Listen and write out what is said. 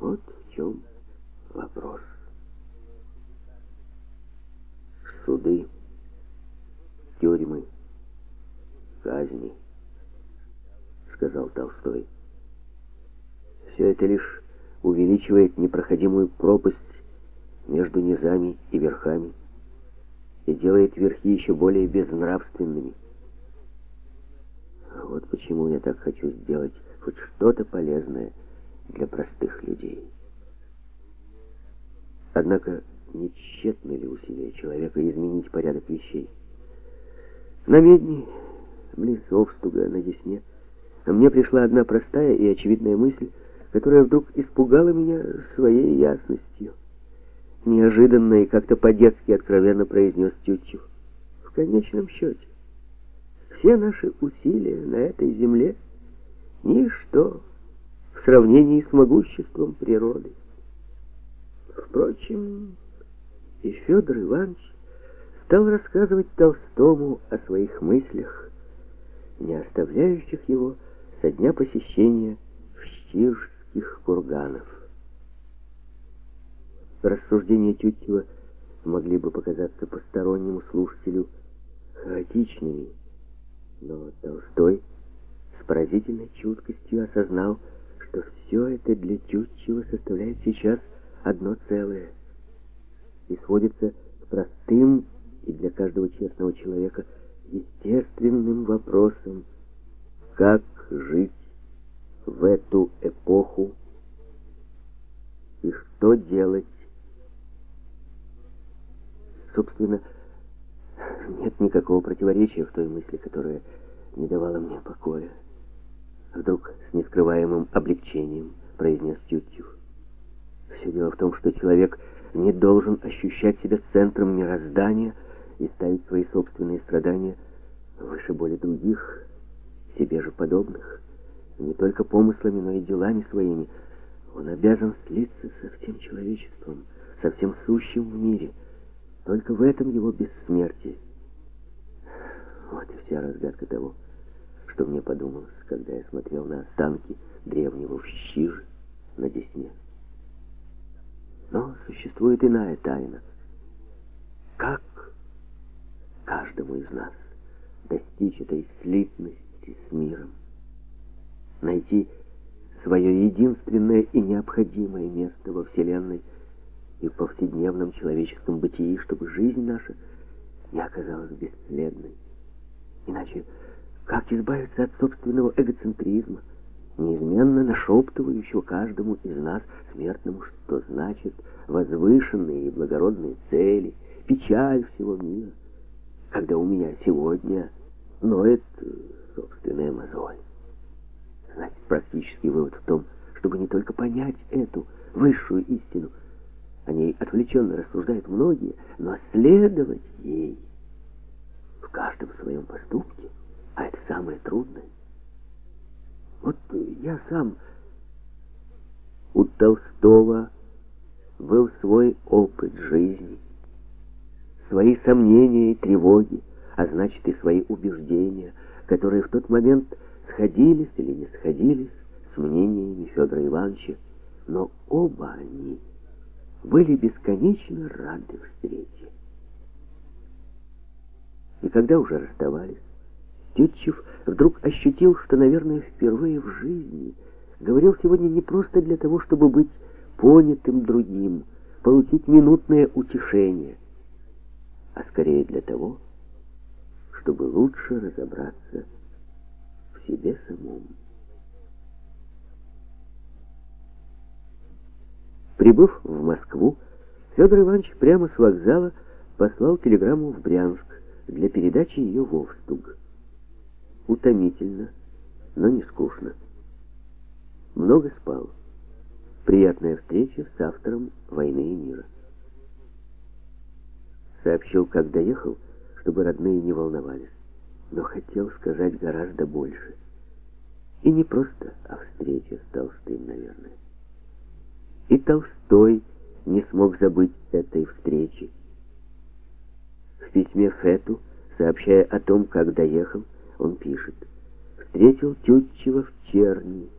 Вот в чем вопрос. Суды, тюрьмы, казни, сказал Толстой. Все это лишь увеличивает непроходимую пропасть между низами и верхами и делает верхи еще более безнравственными. Вот почему я так хочу сделать хоть что-то полезное для простых людей. Однако не тщетны ли усилия человека изменить порядок вещей? На Медне, близ Овстуга, на Десне, мне пришла одна простая и очевидная мысль, которая вдруг испугала меня своей ясностью. Неожиданно и как-то по-детски откровенно произнес Тютчев: в конечном счете, все наши усилия на этой земле — ничто в сравнении с могуществом природы. Впрочем, и Федор Иванович стал рассказывать Толстому о своих мыслях, не оставляющих его со дня посещения Щирских курганов. Рассуждения Тютчева могли бы показаться постороннему слушателю хаотичными, но Толстой с поразительной чуткостью осознал, что все это для Тютчева составляет сейчас одно целое и сводится к простым и для каждого честного человека естественным вопросам: как жить в эту эпоху и что делать. Собственно, нет никакого противоречия в той мысли, которая не давала мне покоя. Вдруг с нескрываемым облегчением произнес Тютчев: все дело в том, что человек не должен ощущать себя центром мироздания и ставить свои собственные страдания выше боли других, себе же подобных. Не только помыслами, но и делами своими. Он обязан слиться со всем человечеством, со всем сущим в мире. Только в этом его бессмертие. Вот и вся разгадка того, что мне подумалось, когда я смотрел на останки древнего Щиры на Десне. Но существует иная тайна. Как каждому из нас достичь этой слитности с миром, найти свое единственное и необходимое место во Вселенной и в повседневном человеческом бытии, чтобы жизнь наша не оказалась бесследной. Иначе как избавиться от собственного эгоцентризма, неизменно нашептывающего каждому из нас, смертному, что значит возвышенные и благородные цели, печаль всего мира, когда у меня сегодня ноет собственная мозоль. Значит, практический вывод в том, чтобы не только понять эту высшую истину, о ней отвлеченно рассуждают многие, но следовать ей в каждом своем поступке, а это самое трудное. Вот я сам... У Толстого был свой опыт жизни, свои сомнения и тревоги, а значит и свои убеждения, которые в тот момент сходились или не сходились с мнениями Федора Ивановича, но оба они были бесконечно рады встрече. И когда уже расставались, Тютчев вдруг ощутил, что, наверное, впервые в жизни говорил сегодня не просто для того, чтобы быть понятым другим, получить минутное утешение, а скорее для того, чтобы лучше разобраться в себе самом. Прибыв в Москву, Федор Иванович прямо с вокзала послал телеграмму в Брянск для передачи ее в Овстуг. Утомительно, но не скучно. Много спал. Приятная встреча с автором «Войны и мира». Сообщил, как доехал, чтобы родные не волновались, но хотел сказать гораздо больше. И не просто о встрече с Толстым, наверное. И Толстой не смог забыть этой встречи. В письме Фету, сообщая о том, как доехал, он пишет: «Встретил Тютчева в Черни,